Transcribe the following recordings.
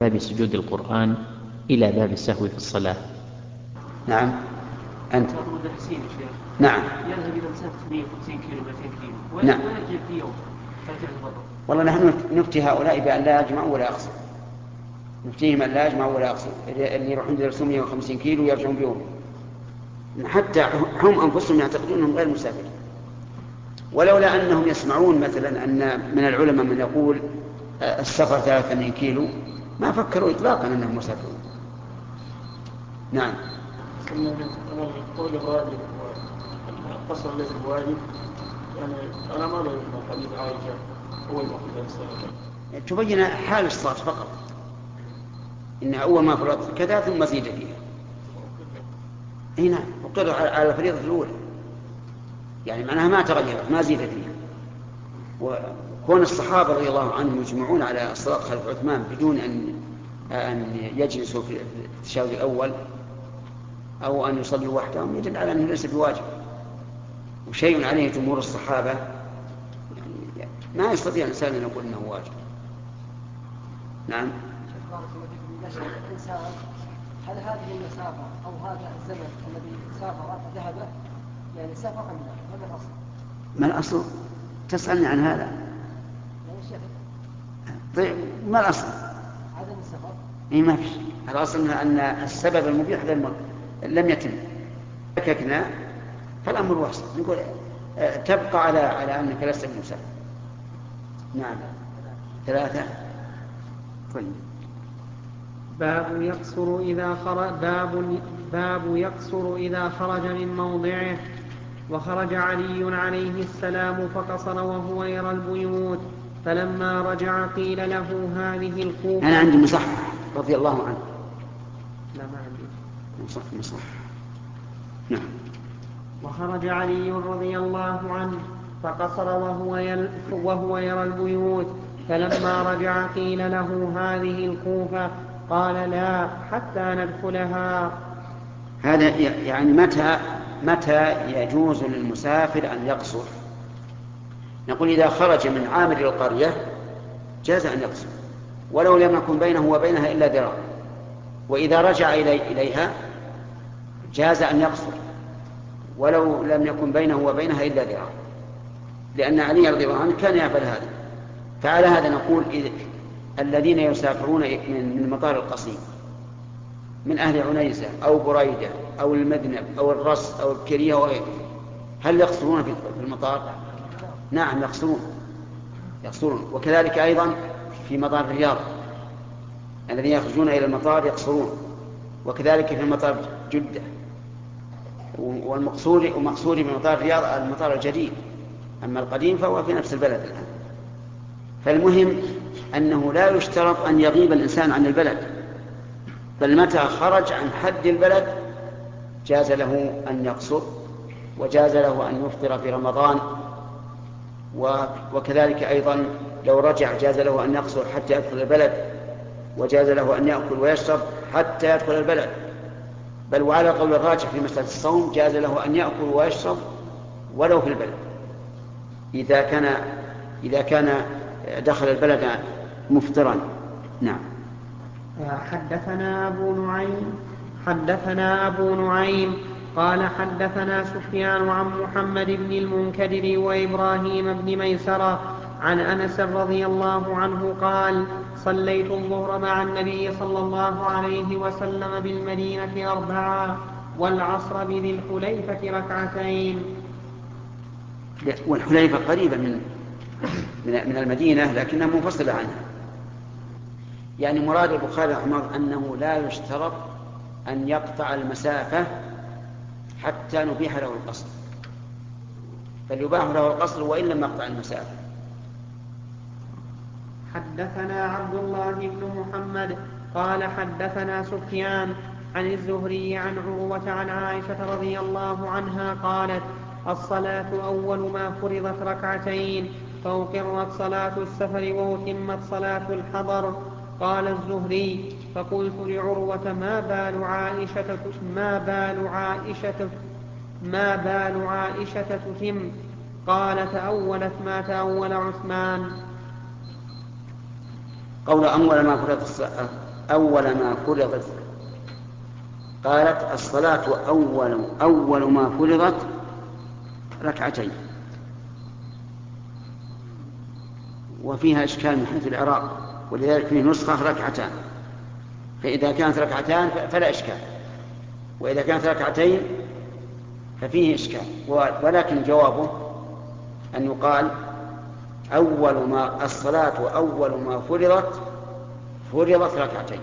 باب سجود القرآن إلى باب السهو في الصلاة. نعم. أنت مدرسين يا شيخ. نعم. يذهب إلى مسافة 150 كيلو 200 كيلو نعم. ويرجع في يوم. والله نحن نفتي هؤلاء بأن لا يجمعوا ولا يقصروا. نفتيهم أن لا يجمعوا ولا يقصروا، اللي يروحون يدرسون 150 كيلو ويرجعون بيوم، حتى هم أنفسهم يعتقدون أنهم غير مسافرين. ولولا أنهم يسمعون مثلا أن من العلماء من يقول السفر 83 كيلو ما فكروا إطلاقا أنهم مسافرون. نعم. القول الراجح والقصر ليس بواجب، يعني أنا ما أعرف حديث عائشة أول ما في الصلاة تبين حال الصلاة فقط، إنها أول ما فرضت كذا ثم زيد فيها. هنا وقر على الفريضة الأولى، يعني معناها ما تغيرت ما زيد فيها. وكون الصحابة رضي الله عنهم يجمعون على الصلاة خلف عثمان بدون أن يجلسوا في التشهد الأول أو أن يصلوا وحدهم يدل على أنه ليس بواجب، وشيء عليه جمهور الصحابة، يعني ما يستطيع الإنسان أن يقول أنه واجب. نعم. هل هذه المسافة أو هذا الزمن الذي سافر ذهب يعني سافر أم لا؟ هذا الأصل. ما الأصل؟ تسألني عن هذا. يعني شيخ. طيب ما الأصل؟ عدم السفر. إيه ما فيش. الأصل أن السبب المبيح لم يتم. شككنا فالأمر واسع، نقول تبقى على أنك لست بمسافر. نعم. 3. طيب. باب يقصر إذا خرج من موضعه. وخرج علي عليه السلام فقصر وهو يرى البيوت، فلما رجع قيل له هذه الكوفة. أنا عندي مصحح رضي الله عنه. لا ما عندي مصحح. نعم. وخرج علي رضي الله عنه فقصر وهو يرى البيوت، فلما رجع قيل له هذه الكوفة، قال لا حتى ندخلها. هذا يعني متى يجوز للمسافر أن يقصر؟ نقول إذا خرج من عامر القرية جاز أن يقصر ولو لم يكن بينه وبينها إلا ذراع، وإذا رجع إليها جاز أن يقصر ولو لم يكن بينه وبينها إلا ذراع، لأن علي رضي الله عنه كان يفعل هذا. فعلى هذا نقول الذين يسافرون من مطار القصيم من أهل عنيزة أو بريدة أو المذنب أو الرص أو الكريه وغيره، هل يقصرون في المطار؟ نعم يقصرون. وكذلك أيضا في مطار الرياض الذين يخرجون إلى المطار يقصرون، وكذلك في مطار جدة. ومقصود بمطار الرياض المطار الجديد، أما القديم فهو في نفس البلد الآن. فالمهم أنه لا يشترط أن يغيب الإنسان عن البلد، بل متى خرج عن حد البلد جاز له أن يقصر، وجاز له أن يفطر في رمضان، وكذلك أيضا لو رجع جاز له أن يقصر حتى يدخل البلد، وجاز له أن يأكل ويشرب حتى يدخل البلد. بل وعلى قول الراجح في مسألة الصوم جاز له أن يأكل ويشرب ولو في البلد إذا كان دخل البلد مفطرا. نعم. حدثنا أبو نعيم قال حدثنا سفيان عن محمد بن المنكدر وإبراهيم بن ميسرة عن أنس رضي الله عنه قال صليت الظهر مع النبي صلى الله عليه وسلم بالمدينة 4 والعصر بذي الحليفة 2. والحليفة قريبة من المدينة لكنها منفصلة عنها. يعني مراد البخاري رحمه الله أنه لا يشترط أن يقطع المسافة حتى نبيح له القصر، بل يباح له القصر وإن لم يقطع المسافة. حدثنا عبد الله بن محمد قال حدثنا سفيان عن الزهري عن عروة عن عائشة رضي الله عنها قالت الصلاة أول ما فرضت 2 فأقرت صلاة السفر وأتمت صلاة الحضر. قال الزهري فقلت لعروة ما بال عائشة تتم؟ قال تأولت ما تأول عثمان. قول أول ما فرضت أول ما فرضت، قالت الصلاة أول ما فرضت ركعتين، وفيها إشكال من حيث الإعراب، ولذلك فيه نسخة ركعتان، فإذا كانت ركعتان فلا إشكال، وإذا كانت ركعتين ففيه إشكال. ولكن جوابه أن يقال الصلاة أول ما فرضت ركعتين،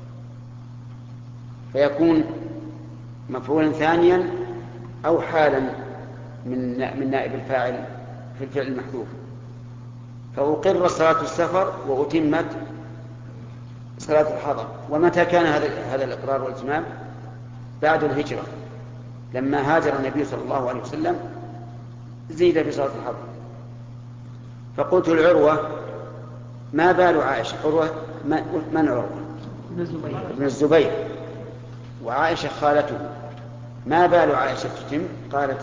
فيكون مفعولا ثانيا أو حالا من نائب الفاعل في الفعل المحذوف. فأقر صلاة السفر وأتمت صلاة الحضر. ومتى كان هذا الإقرار والإتمام؟ بعد الهجرة، لما هاجر النبي صلى الله عليه وسلم زيد في صلاة الحضر. فقلت لعروة ما بال عائشة؟ عروة من عروة؟ ابن الزبير، وعائشة خالته، ما بال عائشة تتم؟ قال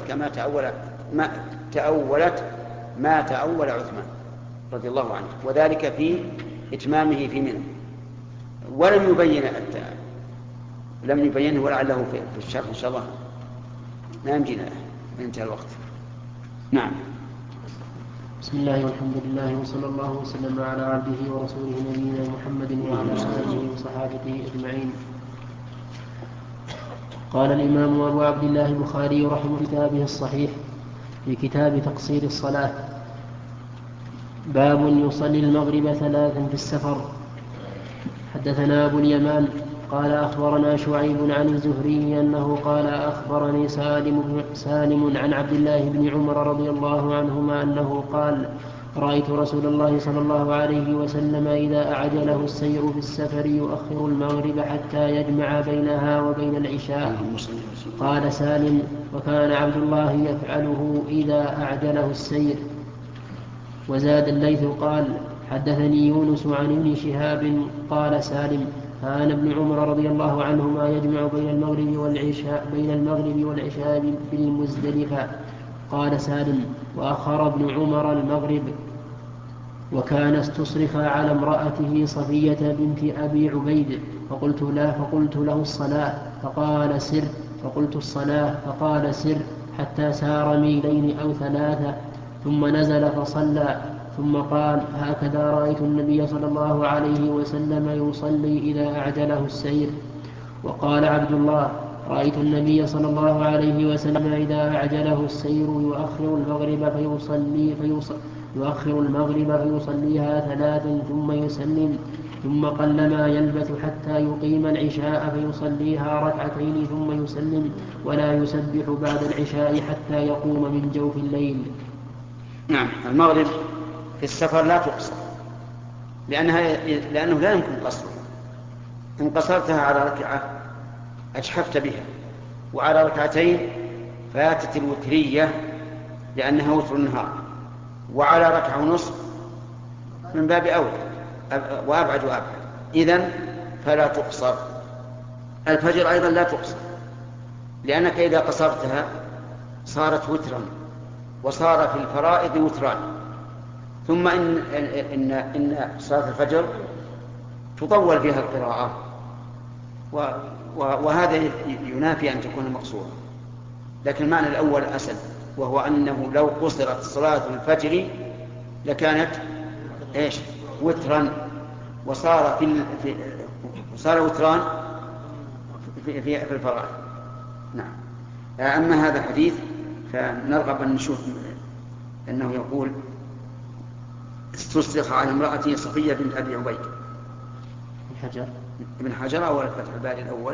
تأولت ما تأول عثمان رضي الله عنه، وذلك في إتمامه في منى، لم يبينه، ولعله في الشرح إن شاء الله ما يمدينا، انتهى الوقت. نعم. بسم الله والحمد لله وصلى الله وسلم على عبده ورسوله نبينا محمد وعلى آله وصحابته أجمعين. قال الإمام أبو عبد الله البخاري رحمه كتابه الصحيح في كتاب تقصير الصلاة: باب يصلي المغرب 3 في السفر. حدثنا أبو اليمان قال أخبرنا شعيب عن الزهري أنه قال أخبرني سالم عن عبد الله بن عمر رضي الله عنهما أنه قال: رأيت رسول الله صلى الله عليه وسلم إذا أعجله السير في السفر يؤخر المغرب حتى يجمع بينها وبين العشاء. قال سالم: وكان عبد الله يفعله إذا أعجله السير. وزاد الليث قال: حدثني يونس عن ابن شهاب قال سالم: كان ابن عمر رضي الله عنهما يجمع بين المغرب والعشاء بالمزدلفة. قال سالم: وأخر ابن عمر المغرب، وكان استصرخ على امرأته صفية بنت أبي عبيد، فقلت له الصلاة فقال سر، فقلت الصلاة فقال سر، حتى سار ميلين أو 3 ثم نزل فصلى، ثم قال: هكذا رأيت النبي صلى الله عليه وسلم يصلي إذا أعجله السير. وقال عبد الله: رأيت النبي صلى الله عليه وسلم إذا أعجله السير يؤخر المغرب فيصليها 3 ثم يسلم، ثم قلما يلبث حتى يقيم العشاء فيصليها 2 ثم يسلم، ولا يسبح بعد العشاء حتى يقوم من جوف الليل. نعم. المغرب في السفر لا تقصر، لأنه لا يمكن قصرها. إن قصرتها على ركعة أجحفت بها، وعلى 2 فاتت الوترية لأنها وتر النهار، وعلى 1.5 من باب أولى وأبعد وأبعد. إذن فلا تقصر. الفجر أيضا لا تقصر، لأنك إذا قصرتها صارت وترا، وصار في الفرائض وتران. ثم إن صلاة الفجر تطول فيها القراءة، وهذا ينافي أن تكون مقصورة. لكن المعنى الأول أسد، وهو أنه لو قصرت صلاة الفجر لكانت وترا، وصار صار وتران في الفرائض. نعم. أما هذا الحديث فنرغب أن نشوف أنه يقول: استصرخ على امرأته صفية بنت أبي عبيد. ابن حجر أول فتح الباري الأول.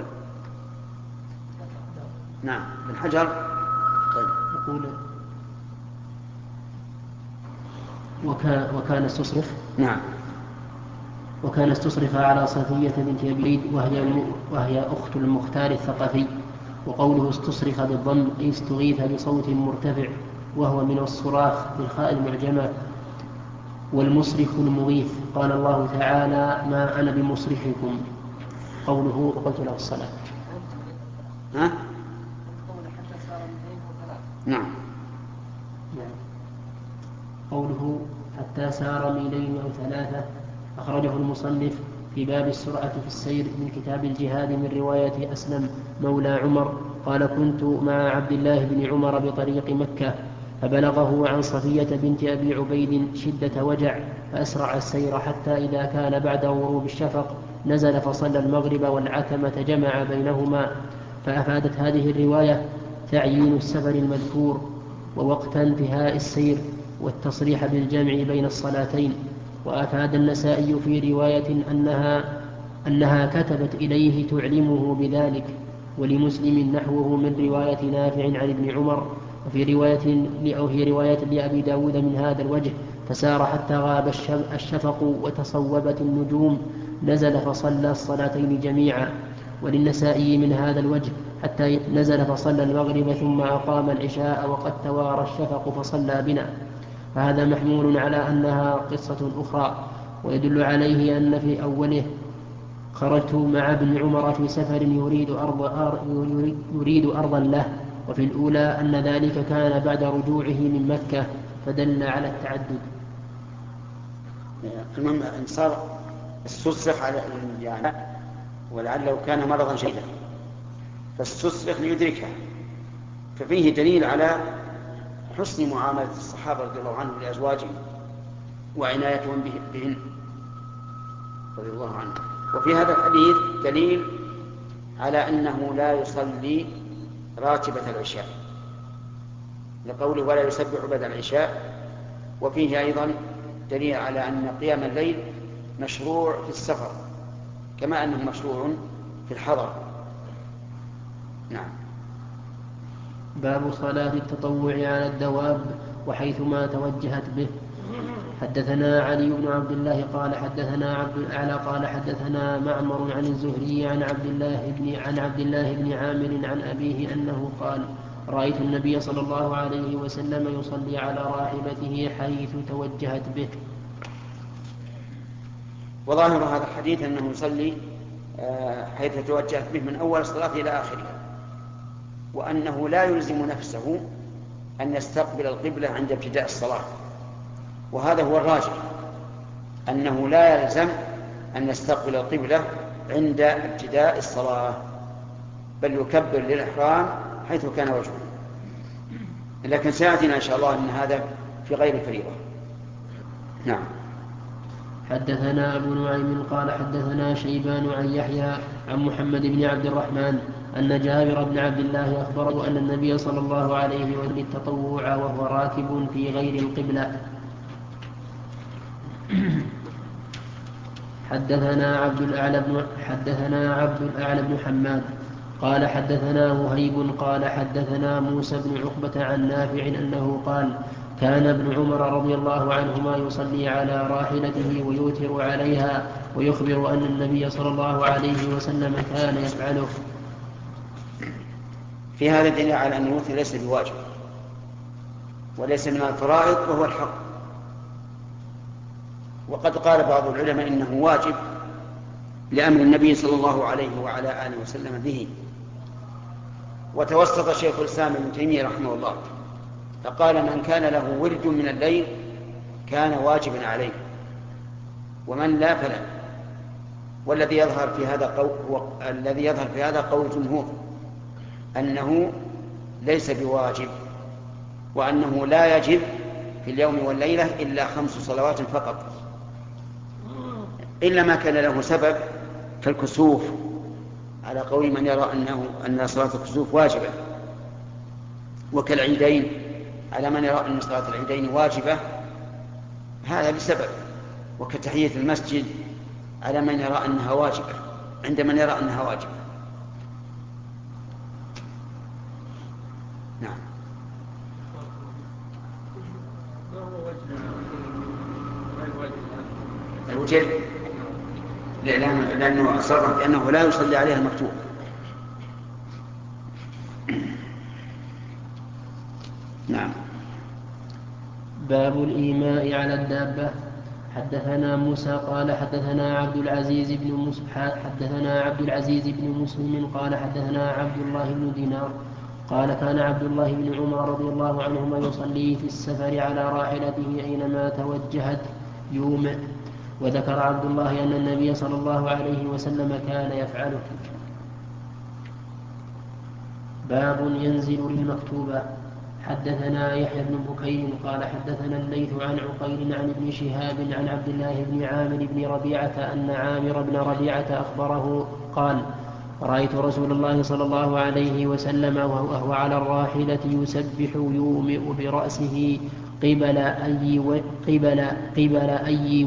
نعم ابن حجر. طيب. يقول: وكان استصرخ. نعم. وكان استصرخ على صفية بنت أبي عبيد وهي أخت المختار الثقفي. وقوله استصرخ بالضم أي استغيث بصوت مرتفع، وهو من الصراخ بالخاء المعجمة. والمصرخ المغيث. قال الله تعالى: ما أنا بمصرخكم. قوله: وقلت له الصلاة. نعم. قوله: حتى سار ميلين أو 3 أخرجه المصنف في باب السرعة في السير من كتاب الجهاد من رواية أسلم مولى عمر قال كنت مع عبد الله بن عمر بطريق مكة فبلغه عن صفية بنت أبي عبيد شدة وجع فأسرع السير حتى إذا كان بعد غروب الشفق نزل فصلى المغرب والعتمة جمع بينهما. فأفادت هذه الرواية تعيين السفر المذكور ووقت انتهاء السير والتصريح بالجمع بين الصلاتين. وأفاد النسائي في رواية أنها كتبت إليه تعلمه بذلك، ولمسلم نحوه من رواية نافع عن ابن عمر. وفي رواية لأبي داود من هذا الوجه فسار حتى غاب الشفق وتصوبت النجوم نزل فصلى الصلاتين جميعا. وللنسائي من هذا الوجه حتى نزل فصلى المغرب ثم أقام العشاء وقد توارى الشفق فصلى بنا. فهذا محمول على أنها قصة أخرى، ويدل عليه أن في أوله خرجت مع ابن عمر في سفر يريد أرضا له، وفي الأولى أن ذلك كان بعد رجوعه من مكة فدل على التعدد. المهم إن صار استصرخ على يعني ولعله كان مرضا شديدا فاستصرخ ليدركها، ففيه دليل على حسن معاملة الصحابة رضي الله عنهم لأزواجهم وعنايتهم بهن رضي الله عنهم. وفي هذا الحديث دليل على أنه لا يصلي راتبة العشاء لقوله ولا يسبح بعد العشاء. وفيه أيضا دليل على أن قيام الليل مشروع في السفر كما أنه مشروع في الحضر. نعم. باب صلاة التطوع على الدواب وحيثما توجهت به. حدثنا علي بن عبد الله قال حدثنا عبد الأعلى قال حدثنا معمر عن الزهري عن عبد الله بن عامر عن أبيه أنه قال رأيت النبي صلى الله عليه وسلم يصلي على راحلته حيث توجهت به. وظاهر هذا الحديث أنه يصلي حيث توجهت به من أول الصلاة إلى آخرها، وأنه لا يلزم نفسه أن يستقبل القبلة عند ابتداء الصلاة، وهذا هو الراجح أنه لا يلزم أن يستقبل القبلة عند ابتداء الصلاة، بل يكبر للإحرام حيث كان وجهه. لكن سيأتينا إن شاء الله أن هذا في غير الفريضة. نعم. حدثنا أبو نعيم قال حدثنا شيبان عن يحيى عن محمد بن عبد الرحمن أن جابر بن عبد الله أخبره أن النبي صلى الله عليه وسلم التطوع وهو راكب في غير القبلة. حدثنا عبد الأعلى بن حماد قال حدثنا وهيب قال حدثنا موسى بن عقبة عن نافع أنه قال كان ابن عمر رضي الله عنهما يصلي على راحلته ويوتر عليها ويخبر أن النبي صلى الله عليه وسلم كان يفعله. في هذا دليل على أن الوتر ليس بواجب وليس من الفرائض وهو الحق. وقد قال بعض العلماء إنه واجب لأمر النبي صلى الله عليه وعلى آله وسلم به. وتوسط شيخ الإسلام ابن تيمية رحمه الله فقال من كان له ورد من الليل كان واجبا عليه ومن لا فلا. والذي يظهر في هذا قول الجمهور أنه ليس بواجب، وأنه لا يجب في اليوم والليلة إلا 5 صلوات فقط، إلا ما كان له سبب كالكسوف على قول من يرى أن صلاة الكسوف واجبة، وكالعيدين على من يرى أن صلاة العيدين واجبة هذا بسبب، وكتحية المسجد على من يرى أنها واجبة عند من يرى أنها واجبة. نعم. الوجه لأنه أصرح بأنه لا يصلي عليها المكتوب. نعم. باب الإيماء على الدابة. حدثنا موسى قال حدثنا عبد العزيز بن مسلم قال حدثنا عبد الله بن دينار قال كان عبد الله بن عمر رضي الله عنهما يصلي في السفر على راحلته أينما توجهت يومئ. وذكر عبد الله أن النبي صلى الله عليه وسلم كان يفعله. باب ينزل للمكتوبة. حدثنا يحيى بن بكير قال حدثنا الليث عن عقيل عن ابن شهاب عن عبد الله بن عامر بن ربيعة أن عامر بن ربيعة أخبره قال رأيت رسول الله صلى الله عليه وسلم وهو على الراحلة يسبح يومئ برأسه قبل أي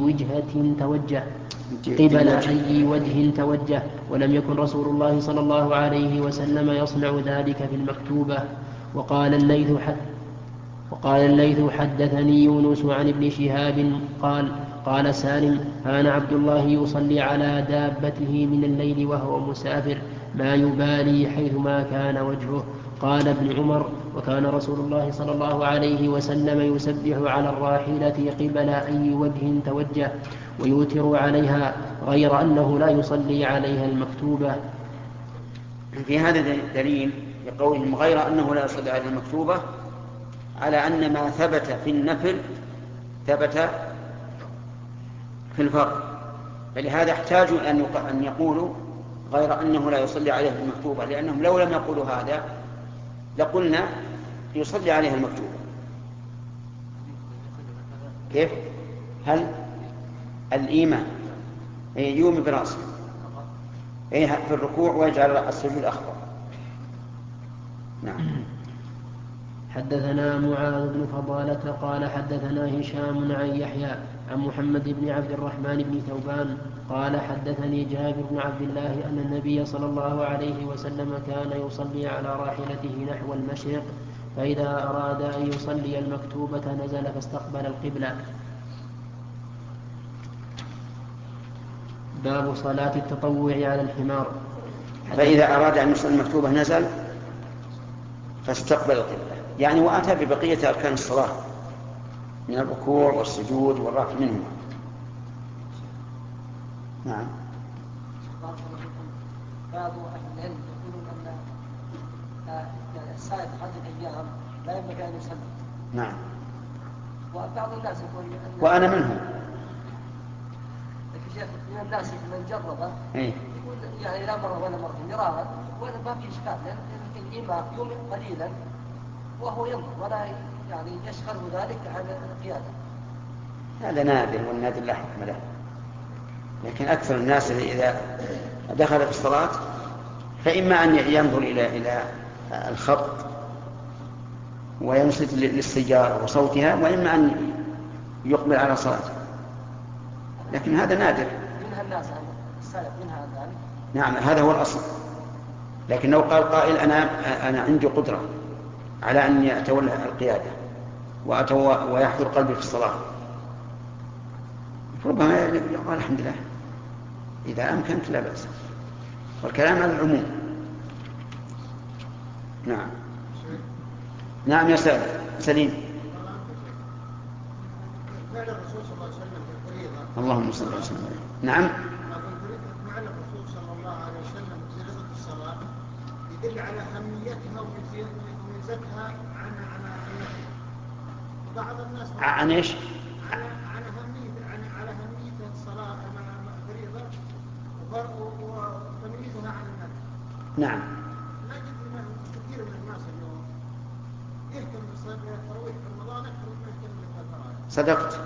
وجه توجه ولم يكن رسول الله صلى الله عليه وسلم يصنع ذلك في المكتوبة. وقال الليث حدثني يونس عن ابن شهاب قال سالم كان عبد الله يصلي على دابته من الليل وهو مسافر ما يبالي حيثما كان وجهه. قال ابن عمر وكان رسول الله صلى الله عليه وسلم يسبح على الراحلة قبل أي وجه توجه ويوتر عليها غير أنه لا يصلي عليها المكتوبة. في هذا دليل لقولهم غير أنه لا يصلي عليها المكتوبة على أن ما ثبت في النفل ثبت في الفرض، فلهذا احتاجوا أن يقولوا غير أنه لا يصلي عليها المكتوبة، لأنهم لو لم يقولوا هذا لقلنا يصلي عليها المكتوبة. كيف؟ هل الإيمان يومي برأسه في الركوع ويجعل السجود أخضر. نعم. حدثنا معاذ بن فضالة قال حدثنا هشام عن يحيى عن محمد بن عبد الرحمن بن ثوبان قال حدثني جابر بن عبد الله أن النبي صلى الله عليه وسلم كان يصلي على راحلته نحو المشرق فإذا أراد أن يصلي المكتوبة نزل فاستقبل القبلة. باب صلاة التطوع على الحمار. فإذا أراد أن يصلي المكتوبة نزل فاستقبل القبلة، يعني وأتى ببقية أركان الصلاة من الركوع والسجود والرفع منهما. نعم. بعض أهل العلم يقولون أن السائق هذه الأيام لا ينبغي أن يصلي. نعم. وبعض الناس يقول وأنا منهم. لكن شيخ من الناس من جربه إيه؟ يقول يعني لا مرة ولا مرة مرارا ولا ما في إشكال، لأن الإمام يوم قليلا وهو ينظر ولا يعني يشغله ذلك عن القيادة. هذا نادر، والنادر لا حكم له، لكن أكثر الناس إذا دخل في الصلاة فإما أن ينظر إلى الخط وينصت للسيارة وصوتها، وإما أن يقبل على صلاته، لكن هذا نادر. منها الناس السائق منها ذلك. نعم، هذا هو الأصل. لكن لو قال قائل أنا عندي قدرة على أن يتولى القيادة ويحضر قلبي في الصلاة، ربما يقول الحمد لله إذا أمكنت لا بأس، والكلام على العموم. نعم. نعم يا سليم. اللهم صل وسلم عليه. نعم. معنى الرسول صلى الله عليه وسلم في رضا الصلاة يدل على أهميتها وميزتها عن بعض الناس عن ايش؟ على أهمية الصلاة فريضة وتمييزها عن النفل. نعم. نجد كثير من الناس اليوم يهتم بالصلاة التراويح في رمضان أكثر مما يهتم بالتراويح. صدقت،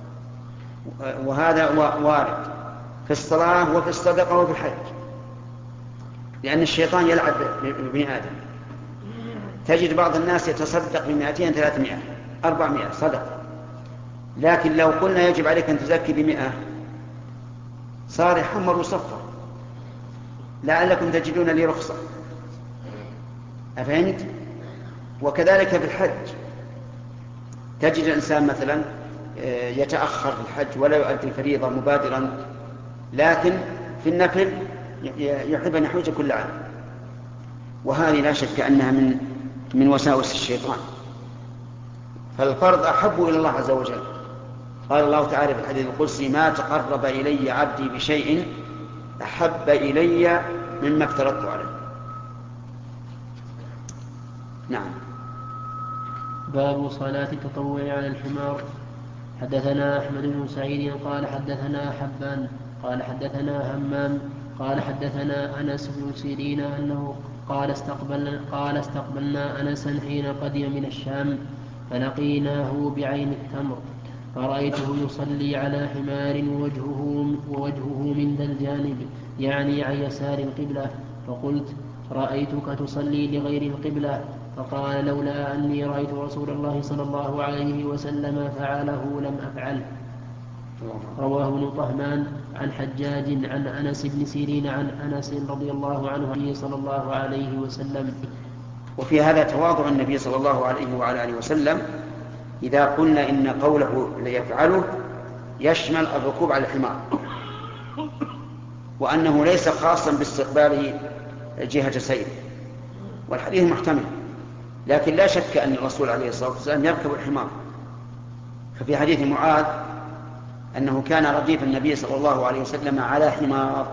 وهذا وارد في الصلاة وفي الصدقة وفي الحج، لأن الشيطان يلعب بابن آدم. تجد بعض الناس يتصدق ب200 300 400 صدقة، لكن لو قلنا يجب عليك أن تزكي ب100 صار يحمر وصفر، لعلكم تجدون لي رخصة. أفهمت؟ وكذلك في الحج تجد الإنسان مثلا يتأخر في الحج ولا يؤدي الفريضة مبادرا، لكن في النفل يحب أن يحوز كل عام، وهذه لا شك أنها من وساوس الشيطان. فالفرض أحب إلى الله عز وجل. قال الله تعالى في الحديث القدسي: ما تقرب إلي عبدي بشيء أحب إلي مما افترضت عليه. نعم. باب صلاة التطوع على الحمار. حدثنا أحمد بن سعيد قال حدثنا حبان قال حدثنا همام قال حدثنا أنس بن سيرين أنه قال استقبلنا أنسا حين قدم من الشام فلقيناه بعين التمر فرأيته يصلي على حمار ووجهه من ذا الجانب يعني عن يسار القبلة فقلت رأيتك تصلي لغير القبلة فقال لولا أني رأيت رسول الله صلى الله عليه وسلم فعله لم أفعله. رواه ابن طهمان عن حجاج عن أنس بن سيرين عن أنس رضي الله عنه صلى الله عليه وسلم. وفي هذا تواضع النبي صلى الله عليه وعلى آله وسلم إذا قلنا إن قوله ليفعله يشمل الركوب على الحمار وأنه ليس خاصا باستقبال جهة سير، والحديث محتمل، لكن لا شك أن الرسول عليه الصلاة والسلام يركب الحمار. ففي حديث معاذ أنه كان رديف النبي صلى الله عليه وسلم على حمار.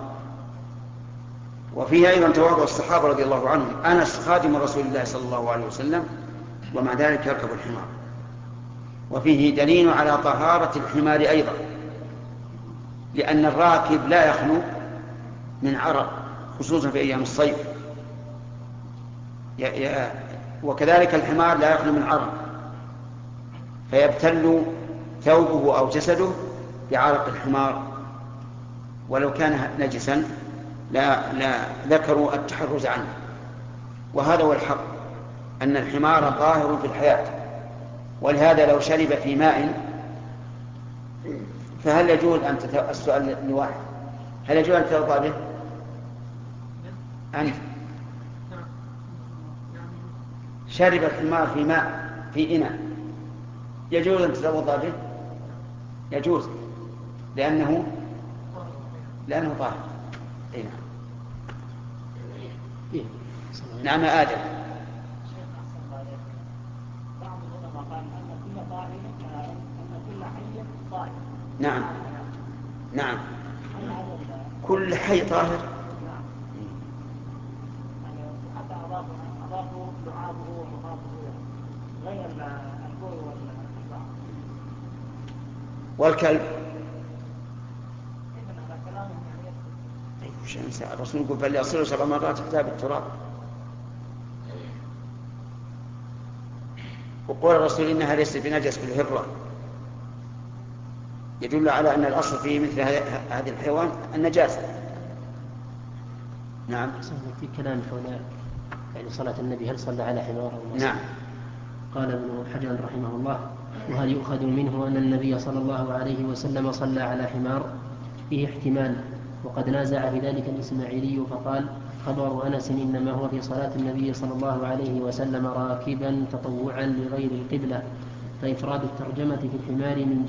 وفيه أيضا تواضع الصحابة رضي الله عنهم، أنس خادم رسول الله صلى الله عليه وسلم ومع ذلك يركب الحمار. وفيه دليل على طهارة الحمار أيضا، لأن الراكب لا يخلو من عرق خصوصا في أيام الصيف، وكذلك الحمار لا يخلو من عرق فيبتل ثوبه أو جسده بعرق الحمار، ولو كان نجسا لا ذكروا التحرز عنه. وهذا هو الحق، أن الحمار طاهر في الحياة، ولهذا لو شرب في ماء فهل يجوز أن السؤال لواحد، هل يجوز أن تتوضأ به؟ أنت شرب الحمار في ماء في إناء يجوز أن تتوضأ به؟ يجوز، لأنه طاهر. إيه نعم. نعم آدم. نعم نعم كل حي طاهر. والكلب الرسول يقول فليصله 7 مرات حتى بالتراب. وقول الرسول إنها ليست بنجس في الهرة يدل على أن الأصل في مثل هذه الحيوان النجاسة. نعم. في كلام حول يعني صلاة النبي، هل صلى على حمار أو نعم. قال ابن حجر رحمه الله وهل يؤخذ منه أن النبي صلى الله عليه وسلم صلى على حمار؟ فيه احتمال، وقد نازع في ذلك الإسماعيلي فقال خبر أنس إنما هو في صلاة النبي صلى الله عليه وسلم راكبا تطوعا لغير القبلة، فإفراد الترجمة في الحمار من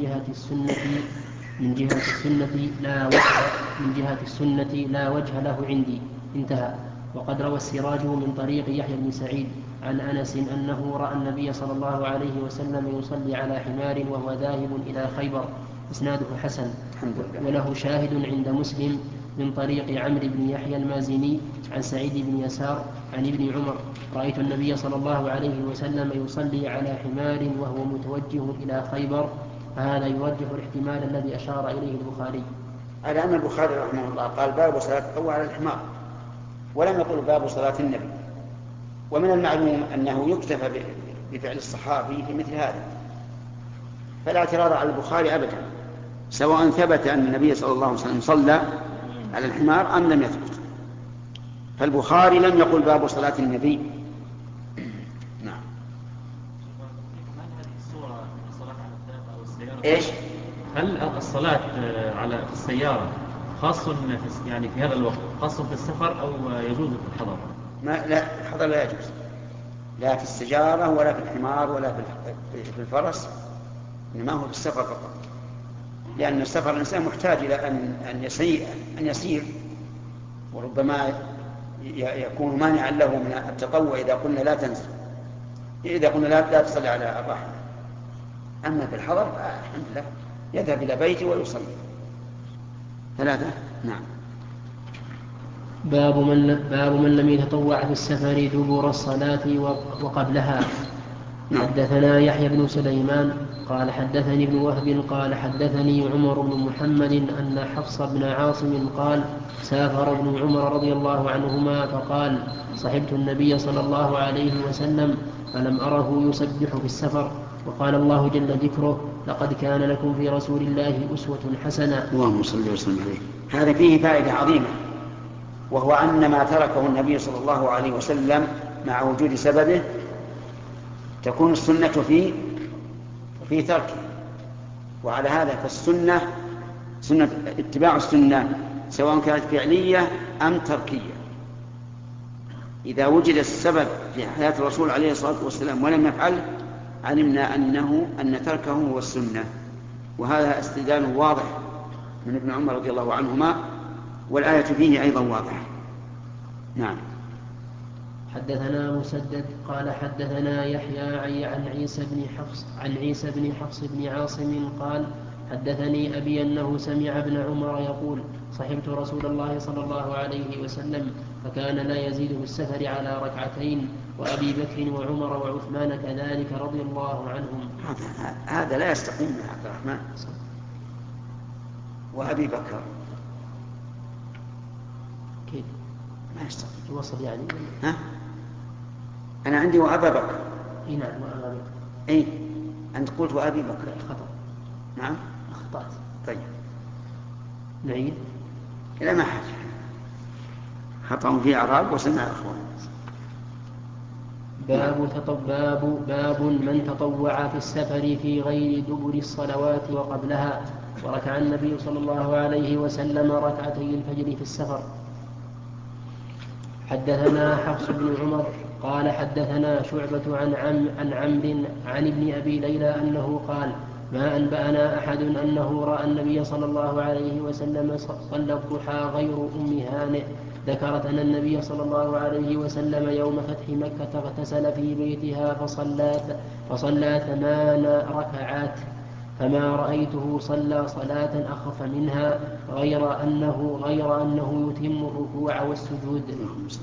جهة السنة لا وجه له عندي. انتهى. وقد روى السراج من طريق يحيى بن سعيد عن أنس أنه رأى النبي صلى الله عليه وسلم يصلي على حمار وهو ذاهب إلى خيبر. إسناده حسن، وله شاهد عند مسلم من طريق عمرو بن يحيى المازني عن سعيد بن يسار عن ابن عمر رأيت النبي صلى الله عليه وسلم يصلي على حمار وهو متوجه إلى خيبر. فهذا يرجح الاحتمال الذي أشار إليه البخاري. على أن البخاري رحمه الله قال باب صلاة أو على الحمار، ولم يقل باب صلاة النبي. ومن المعلوم أنه يكتفى بفعل الصحابي في مثل هذا، فلا اعتراض على البخاري أبدا، سواء ثبت أن النبي صلى الله عليه وسلم صلى على الحمار أم لم يثبت. فالبخاري لم يقل باب صلاة النبي. نعم. إيش؟ هل الصلاة على السيارة خاص يعني في هذا الوقت خاص في السفر أو يجوز في الحضر؟ لا، الحضر لا يجوز، لا في السجارة ولا في الحمار ولا في الفرس، إنما هو في السفر فقط، لأن السفر الإنسان محتاج إلى أن يسير، وربما يكون مانعا له من التطوع إذا قلنا لا تنزل، إذا قلنا لا تصلي على الراحلة. أما في الحضر الحمد لله يذهب إلى بيته ويصلي. 3. نعم. باب من لم يتطوع في السفر دبر الصلاة وقبلها. حدثنا يحيى بن سليمان قال حدثني ابن وهب قال حدثني عمر بن محمد أن حفص بن عاصم قال سافر ابن عمر رضي الله عنهما فقال صحبت النبي صلى الله عليه وسلم فلم أره يسبح في السفر. وقال الله جل ذكره لقد كان لكم في رسول الله أسوة حسنة. اللهم صل وسلم عليه. هذا فيه فائدة عظيمة، وهو أن ما تركه النبي صلى الله عليه وسلم مع وجود سببه تكون السنة في تركه. وعلى هذا فالسنة سنة اتباع السنة سواء كانت فعلية أم تركية. إذا وجد السبب في حياة الرسول عليه الصلاة والسلام ولم يفعله علمنا أن تركه هو السنة. وهذا استدلال واضح من ابن عمر رضي الله عنهما، والآية فيه أيضا واضحة. نعم. حدثنا مسدد قال حدثنا يحيى عن عيسى بن حفص بن عاصم قال حدثني أبي أنه سمع ابن عمر يقول صحبت رسول الله صلى الله عليه وسلم فكان لا يزيد في السفر على ركعتين وأبي بكر وعمر وعثمان كذلك رضي الله عنهم. هذا لا يستقيم يا عبد الرحمن. وأبي بكر كيف ما يستقيم الوصل يعني؟ ها؟ أنا عندي وأبا بكر. نعم وأبا بكر. إيه أنت قلت وأبي بكر. خطأ. نعم أخطأت. طيب نعيد. لا ما حاجة، خطأ في أعراب وسمع أخوان. باب من تطوع في السفر في غير دبر الصلوات وقبلها. وركع النبي صلى الله عليه وسلم ركعتي الفجر في السفر. حدثنا حفص بن عمر قال حدثنا شعبة عن عمرو عن ابن أبي ليلى أنه قال ما أنبأنا أحد أنه رأى النبي صلى الله عليه وسلم صلى الضحى غير أم هانئ. ذكرت أن النبي صلى الله عليه وسلم يوم فتح مكة اغتسل في بيتها فصلى 8 ركعات فما رأيته صلى صلاة أخف منها غير أنه يتم الركوع والسجود.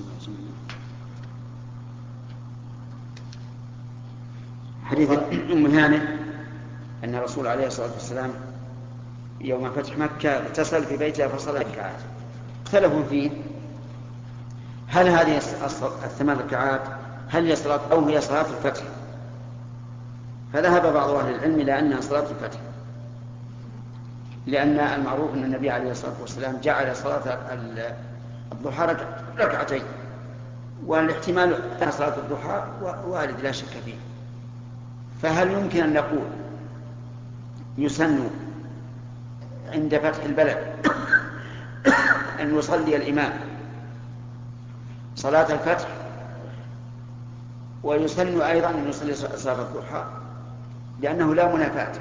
حديث أم هانئ أن الرسول عليه الصلاة والسلام يوم فتح مكة اغتسل في بيتها فصلى ركعات. اختلفوا فيه هل هذه 8 ركعات هل هي صلاة أو هي صلاة الفتح. فذهب بعض أهل العلم إلى أنها صلاة الفتح، لأن المعروف أن النبي عليه الصلاة والسلام جعل صلاة الضحى ركعتين، والاحتمال أن صلاة الضحى وارد لا شك فيه. فهل يمكن أن نقول يسن عند فتح البلد أن يصلي الإمام صلاة الفتح ويسن أيضا أن يصلي صلاة الضحى، لأنه لا منافاة،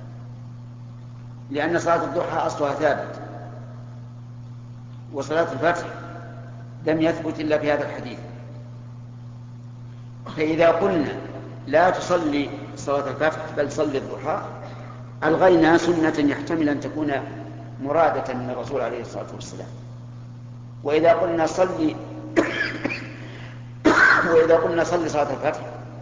لأن صلاة الضحى أصلها ثابت وصلاة الفتح لم يثبت إلا في هذا الحديث. فإذا قلنا لا تصلي صلاة الفتح بل صلي الضحى ألغينا سنة يحتمل أن تكون مرادة من الرسول عليه الصلاة والسلام. وإذا قلنا صلي صلاة الفتح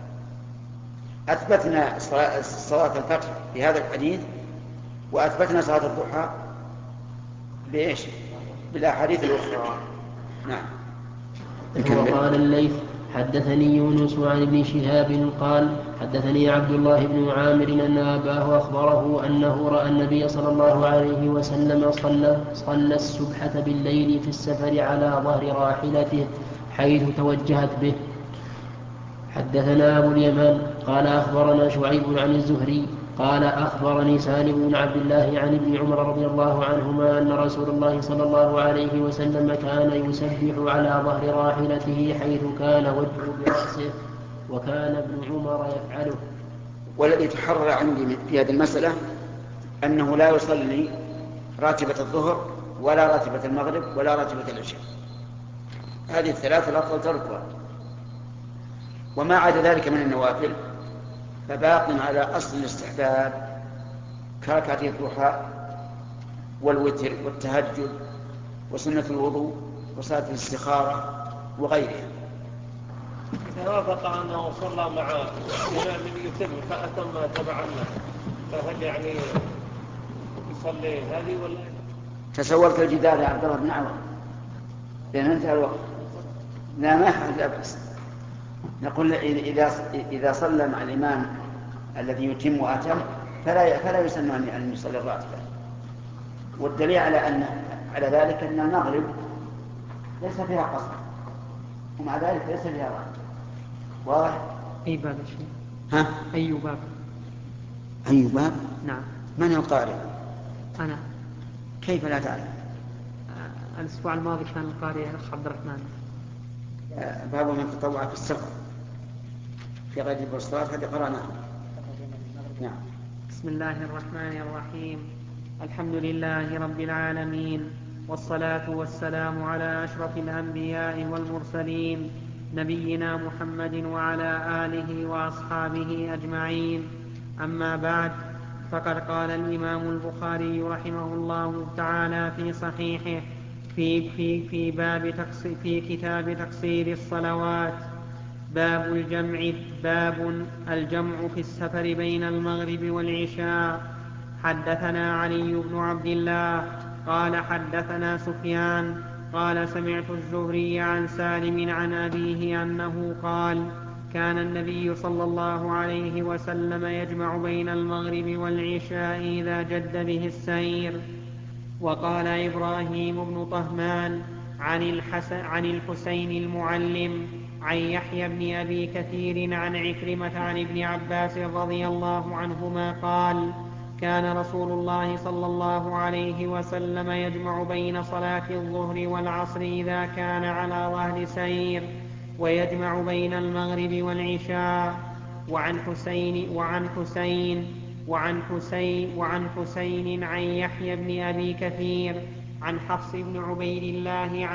أثبتنا صلاة الفتح في هذا الحديث وأثبتنا صلاة الضحى بإيش؟ بالأحاديث الأخرى. نعم. وقال الليث حدثني يونس عن ابن شهاب قال حدثني عبد الله بن عامر أن أباه أخبره أنه رأى النبي صلى الله عليه وسلم صلى السبحة بالليل في السفر على ظهر راحلته حيث توجهت به. حدثنا أبو اليمان قال أخبرنا شعيب عن الزهري قال أخبرني سالم بن عبد الله عن ابن عمر رضي الله عنهما أن رسول الله صلى الله عليه وسلم كان يسبح على ظهر راحلته حيث كان وجهه برأسه وكان ابن عمر يفعله. والذي تحرر عندي في هذه المسألة أنه لا يصلي راتبة الظهر ولا راتبة المغرب ولا راتبة العشاء، هذه الثلاثة الأفضل تركها، وما عدا ذلك من النوافل فباق على أصل الاستحباب كركعتي الضحى والوتر والتهجد وسنة الوضوء وصلاة الاستخارة وغيرها. إذا وافق أنه صلى مع إمام يتم فأتم تبعا له فهل يعني يصلي هذه ولا؟ تسولت الجدار يا عبد الله بن عوض لأن انتهى الوقت. لا ما يحدث لا بأس. نقول إذا صلى مع الإمام الذي يتم وأتم فلا يسن أن يصلي الراتبة. والدليل على ذلك أن المغرب ليس فيها قصر ومع ذلك ليس فيها راتبة. واضح؟ أي باب شيء؟ ها؟ أي باب؟ أي باب؟ نعم. من القارئ؟ أنا. كيف لا تعلم؟ الأسبوع الماضي كان القارئ الأخ عبد الرحمن. باب من تطوع في السفر في غير الصلاة هذه قرأناها. نعم. بسم الله الرحمن الرحيم. الحمد لله رب العالمين، والصلاة والسلام على أشرف الأنبياء والمرسلين نبينا محمد وعلى آله وأصحابه أجمعين. أما بعد، فقد قال الإمام البخاري رحمه الله تعالى في صحيحه في كتاب تقصير الصلوات باب الجمع في السفر بين المغرب والعشاء. حدثنا علي بن عبد الله قال حدثنا سفيان قال سمعت الزهري عن سالم عن أبيه أنه قال كان النبي صلى الله عليه وسلم يجمع بين المغرب والعشاء إذا جد به السير. وقال إبراهيم بن طهمان عن الحسين المعلم عن يحيى بن أبي كثير عن عكرمة عن ابن عباس رضي الله عنهما قال كان رسول الله صلى الله عليه وسلم يجمع بين صلاة الظهر والعصر إذا كان على ظهر سير، ويجمع بين المغرب والعشاء. وعن حسين عن يحيى بن أبي كثير عن حفص بن عبيد الله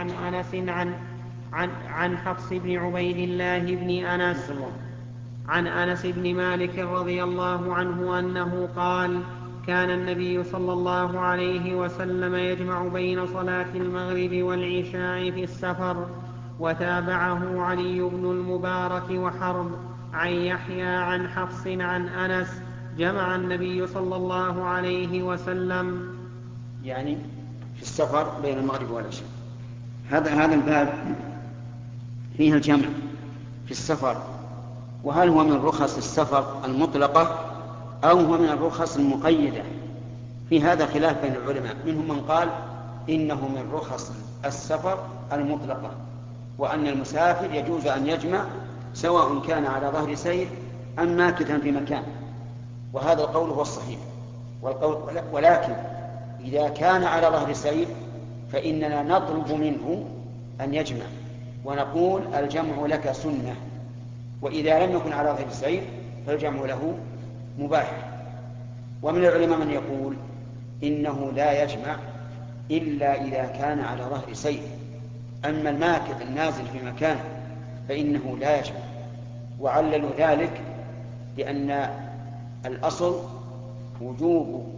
عن حفص بن عبيد الله بن أنس عن أنس بن مالك رضي الله عنه أنه قال كان النبي صلى الله عليه وسلم يجمع بين صلاة المغرب والعشاء في السفر. وتابعه علي بن المبارك وحرب عن يحيى عن حفص عن أنس جمع النبي صلى الله عليه وسلم يعني في السفر بين المغرب والعشاء. هذا الباب فيه الجمع في السفر، وهل هو من رخص السفر المطلقة أو هو من الرخص المقيدة؟ في هذا خلاف بين العلماء، منهم من قال إنه من رخص السفر المطلقة، وأن المسافر يجوز أن يجمع سواء كان على ظهر سير أم ماكثا في مكان، وهذا القول هو الصحيح. ولكن إذا كان على ظهر سير فإننا نطلب منه أن يجمع ونقول الجمع لك سنة، وإذا لم يكن على ظهر سير فالجمع له مباح. ومن العلماء من يقول إنه لا يجمع إلا إذا كان على ظهر سير، أما الماكث النازل في مكان فإنه لا يجمع. وعللوا ذلك لأن الأصل وجوب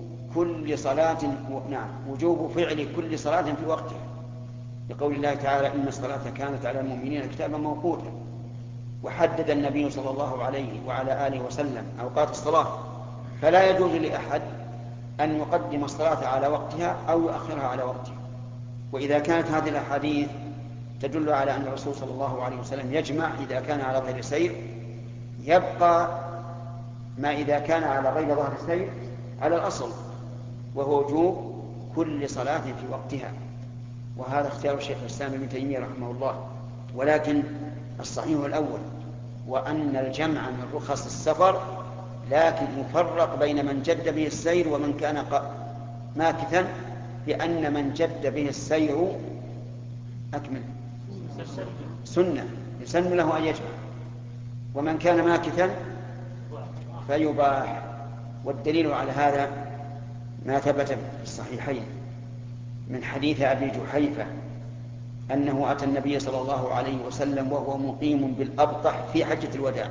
فعل كل صلاة في وقتها، لقول الله تعالى إن الصلاة كانت على المؤمنين كتابا موقوتا. وحدد النبي صلى الله عليه وعلى آله وسلم أوقات الصلاة، فلا يجوز لأحد أن يقدم الصلاة على وقتها أو يؤخرها على وقتها. وإذا كانت هذه الأحاديث تدل على أن الرسول صلى الله عليه وسلم يجمع إذا كان على ظهر سير، يبقى ما إذا كان على غير ظهر سير على الأصل، وهو وجوب كل صلاة في وقتها. وهذا اختيار الشيخ الإسلام ابن تيمية رحمه الله. ولكن الصحيح الأول، وأن الجمع من رخص السفر، لكن يفرق بين من جد به السير ومن كان ماكثا، لأن من جد به السير أكمل سنة يسن له أن يجمع، ومن كان ماكثا فيباح. والدليل على هذا ما ثبت في الصحيحين من حديث أبي جحيفة أنه أتى النبي صلى الله عليه وسلم وهو مقيم بالأبطح في حجة الوداع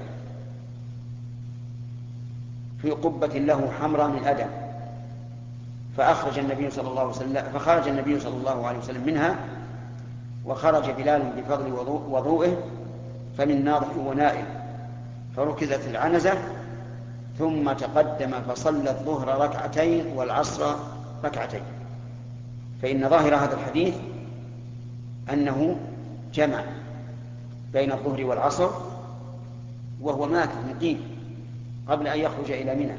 في قبة له حمراء من أدم، فخرج النبي صلى الله عليه وسلم منها، وخرج بلال بفضل وضوئه فمن ناضح ونائل، فركزت العنزة ثم تقدم فصلى الظهر ركعتين والعصر ركعتين، فإن ظاهر هذا الحديث أنه جمع بين الظهر والعصر وهو ماكث مقيم قبل أن يخرج إلى منى.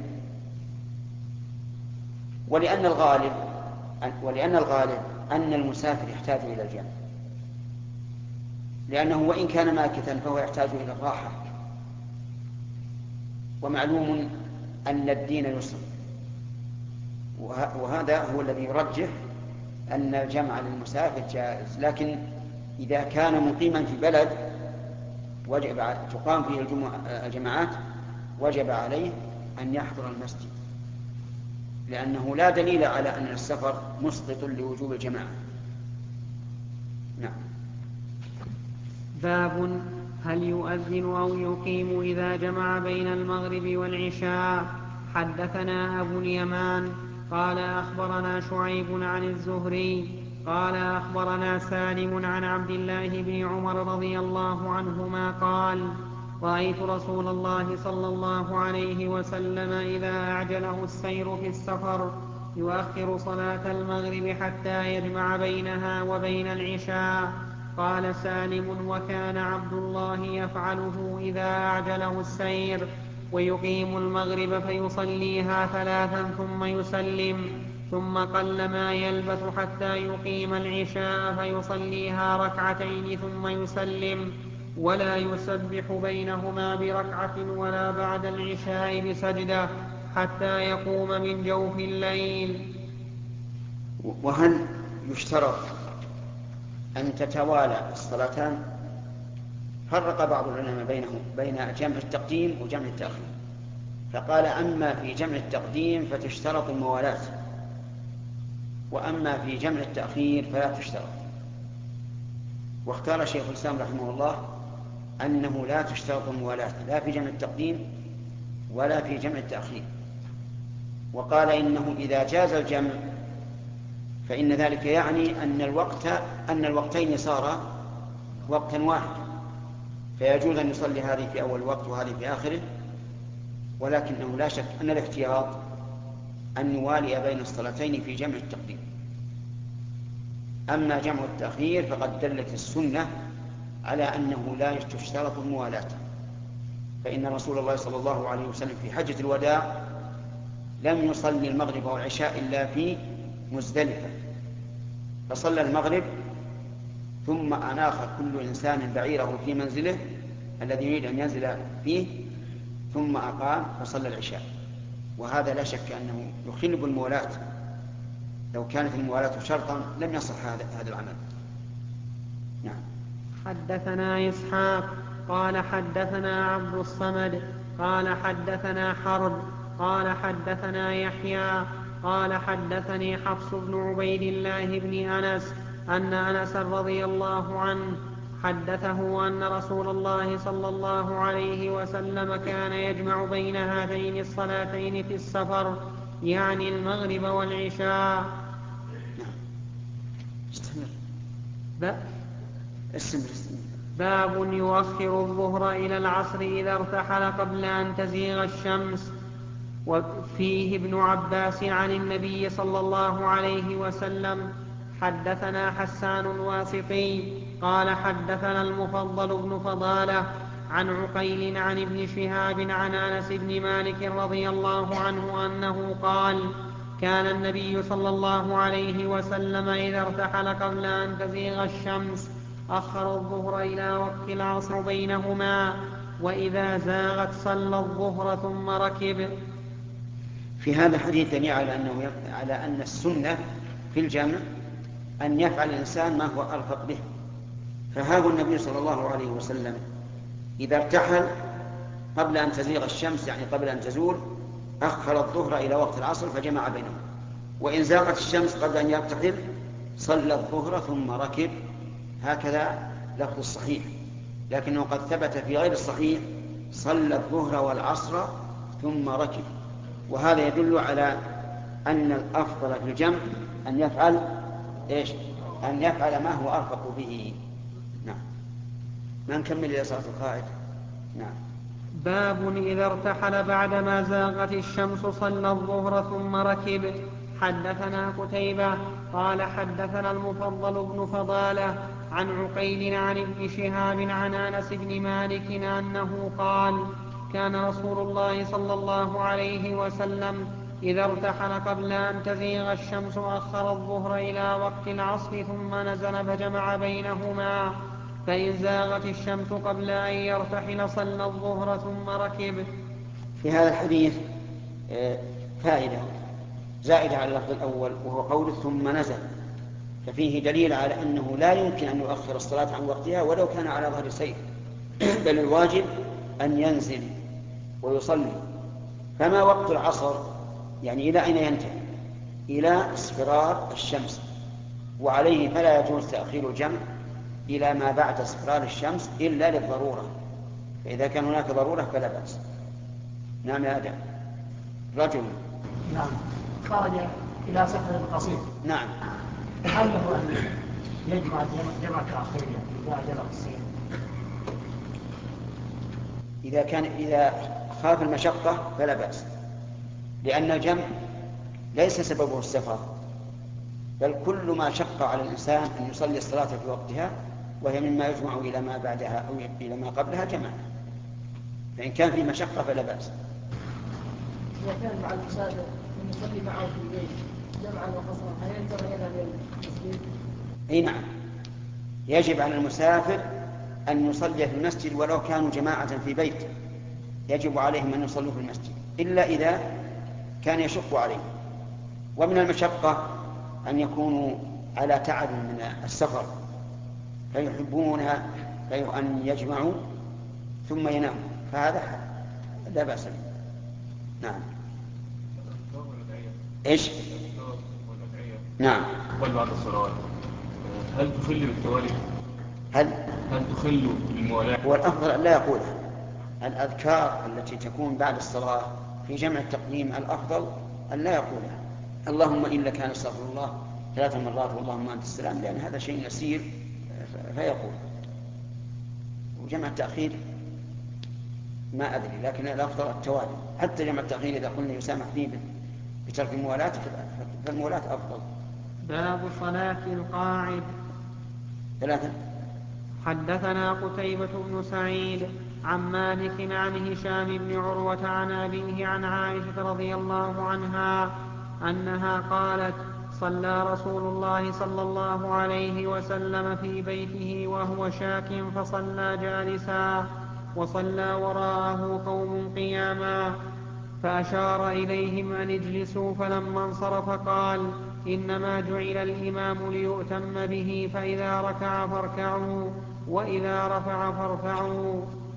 ولأن الغالب أن المسافر يحتاج إلى الجمع، لأنه وإن كان ماكثا فهو يحتاج إلى الراحة، ومعلوم أن الدين يسر، وهذا هو الذي يرجح أن الجمع للمسافر جائز. لكن إذا كان مقيما في بلد وجب تقام فيه الجماعات وجب عليه أن يحضر المسجد، لأنه لا دليل على أن السفر مسقط لوجوب الجماعة. نعم. باب هل يؤذن أو يقيم إذا جمع بين المغرب والعشاء. حدثنا أبو اليمان قال أخبرنا شعيب عن الزهري قال أخبرنا سالم عن عبد الله بن عمر رضي الله عنهما قال رأيت رسول الله صلى الله عليه وسلم إذا أعجله السير في السفر يؤخر صلاة المغرب حتى يجمع بينها وبين العشاء. قال سالم وكان عبد الله يفعله إذا أعجله السير، ويقيم المغرب فيصليها 3 ثم يسلم، ثم قل ما يلبث حتى يقيم العشاء فيصليها 2 ثم يسلم، ولا يسبح بينهما بركعة ولا بعد العشاء بسجدة حتى يقوم من جوف الليل. وهل يشترط أن تتوالى الصلاتان؟ فرق بعض العلماء بين جمع التقديم وجمع التأخير، فقال أما في جمع التقديم فتشترط الموالاة، وأما في جمع التأخير فلا تشترط. واختار شيخ الإسلام رحمه الله أنه لا تشترط الموالاة لا في جمع التقديم ولا في جمع التأخير، وقال إنه إذا جاز الجمع فإن ذلك يعني أن الوقتين صارا وقتا واحد، فيجوز أن يصلي هذه في أول وقت وهذه في آخره، ولكنه لا شك أن الاحتياط أن نوالي بين الصلاتين في جمع التقديم. أما جمع التأخير فقد دلت السنة على أنه لا تشترط الموالاة، فإن رسول الله صلى الله عليه وسلم في حجة الوداع لم يصلي المغرب والعشاء إلا في مزدلفة، فصلى المغرب ثم أناخ كل إنسان بعيره في منزله الذي يريد أن ينزل فيه، ثم أقام فصلى العشاء، وهذا لا شك أنه يخل بالموالاة. لو كانت الموالاة شرطا لم يصح هذا العمل. نعم. حدثنا إسحاق قال حدثنا عبد الصمد قال حدثنا حرب قال حدثنا يحيى قال حدثني حفص بن عبيد الله بن أنس أن أنس رضي الله عنه حدثه أن رسول الله صلى الله عليه وسلم كان يجمع بين هاتين الصلاتين في السفر، يعني المغرب والعشاء. باب يؤخر الظهر إلى العصر إذا ارتحل قبل أن تزيغ الشمس. وفيه ابن عباس عن النبي صلى الله عليه وسلم. حدثنا حسان الواسطي قال حدثنا المفضل بن فضالة عن عقيل عن ابن شهاب عن أنس بن مالك رضي الله عنه أنه قال كان النبي صلى الله عليه وسلم إذا ارتحل قبل أن تزيغ الشمس أخر الظهر إلى وقت العصر بينهما، وإذا زاغت صلى الظهر ثم ركب. في هذا الحديث دليل على أن السنة في الجمع أن يفعل الإنسان ما هو أرفق به. فهذا النبي صلى الله عليه وسلم إذا ارتحل قبل أن تزيغ الشمس، يعني قبل أن تزول، أخر الظهر إلى وقت العصر فجمع بينهم، وإن زاغت الشمس قبل أن يرتحل صلى الظهر ثم ركب. هكذا لفظ الصحيح، لكنه قد ثبت في غير الصحيح صلى الظهر والعصر ثم ركب، وهذا يدل على أن الأفضل في الجمع أن يفعل أن يفعل ما هو أرفق به. نعم. ما نكمل إلى صلاة القائد. نعم. باب إذا ارتحل بعدما زاغت الشمس صلى الظهر ثم ركب. حدثنا قتيبة قال حدثنا المفضل بن فضالة عن عقيل عن ابن شهاب عن أنس بن مالك أنه قال كان رسول الله صلى الله عليه وسلم إذا ارتحل قبل أن تزيغ الشمس أخر الظهر إلى وقت العصر ثم نزل فجمع بينهما، فإن زاغت الشمس قبل أن يرتحل صلى الظهر ثم ركب. في هذا الحديث فائدة زائدة على اللفظ الأول، وهو قول ثم نزل، ففيه دليل على أنه لا يمكن أن يؤخر الصلاة عن وقتها ولو كان على ظهر سير، بل الواجب أن ينزل ويصلي. فما وقت العصر؟ يعني إلى أين ينتهي؟ إلى اصفرار الشمس، وعليه فلا يجوز تأخير الجمع إلى ما بعد اصفرار الشمس إلا للضرورة، فإذا كان هناك ضرورة فلا بأس. نعم يا آدم. رجل نعم خرج إلى سفر قصير، نعم، هل له أن يجمع جمع تأخير بعد القصير؟ إذا خاف المشقة فلا بأس، لأن الجمع ليس سببه السفر، بل كل ما شق على الإنسان أن يصلي الصلاة في وقتها وهي مما يجمع إلى ما بعدها أو إلى ما قبلها جمع، فإن كان في مشقة فلا بأس. إذا كان مع المسافر من يصلي معه في البيت جمعا وقصرا هل يلزم يذهب إلى المسجد؟ أي نعم، يجب على المسافر أن يصلي في المسجد ولو كانوا جماعة في بيت، يجب عليهم أن يصلوا في المسجد إلا إذا كان يشق عليه. ومن المشقة أن يكونوا على تعب من السفر فيحبون أن يجمعوا ثم يناموا، فهذا لا بأس به. نعم. إيش؟ نعم. بعد الصلاة هل تخل بالتوالي؟ هل تخل بالموالاة؟ هو الأفضل أن لا يقولها. الأذكار التي تكون بعد الصلاة في جمع التقديم الأفضل أن لا يقولها. اللهم إلا كان استغفر الله 3 مرات واللهم أنت السلام، لأن هذا شيء يسير فيقول. وجمع التأخير ما أدري، لكن الأفضل التوالي. حتى جمع التأخير إذا قلنا يسامح فيه بترك الموالاة فالموالاة أفضل. باب صلاة القاعد. 3. حدثنا قتيبة بن سعيد عن مالك عن هشام بن عروة عن أبيه عن عائشة رضي الله عنها أنها قالت صلى رسول الله صلى الله عليه وسلم في بيته وهو شاك فصلى جالسا وصلى وراءه قوم قياما، فأشار إليهم أن اجلسوا، فلما انصرف قال إنما جعل الإمام ليؤتم به، فإذا ركع فاركعوا وإذا رفع فارفعوا.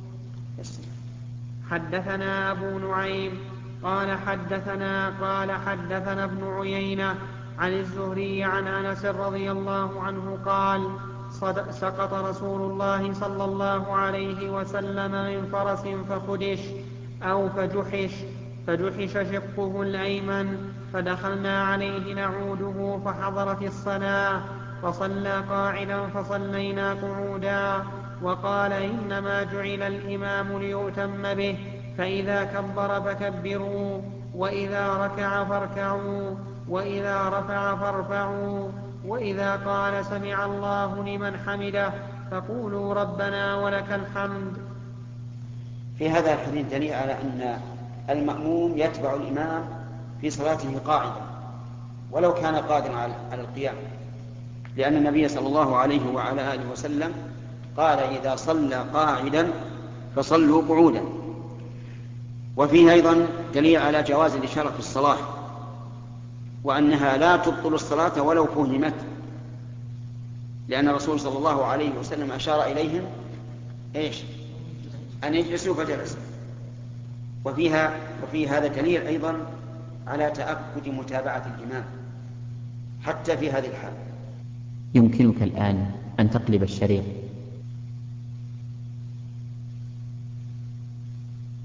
حدثنا أبو نعيم قال حدثنا ابن عيينة عن الزهري عن أنس رضي الله عنه قال سقط رسول الله صلى الله عليه وسلم من فرس فخدش أو فجحش شقه الأيمن، فدخلنا عليه نعوده فحضرت الصلاة فصلى قاعدا فصلينا قعودا، وقال إنما جعل الإمام ليؤتم به، فإذا كبر فكبروا وإذا ركع فاركعوا وإذا رفع فارفعوا، وإذا قال سمع الله لمن حمده فقولوا ربنا ولك الحمد. في هذا الحديث دليل على أن المأموم يتبع الإمام في صلاته قاعدا ولو كان قادرا على القيام، لأن النبي صلى الله عليه وعلى آله وسلم قال إذا صلى قاعدا فصلوا قعودا. وفيه أيضا دليل على جواز الإشارة في الصلاة، وأنها لا تبطل الصلاة ولو فهمت، لأن الرسول صلى الله عليه وسلم أشار إليهم أن يجلسوا فجلسوا. وفي هذا دليل أيضا على تأكد متابعة الإمام حتى في هذه الحال. يمكنك الآن أن تقلب الشريط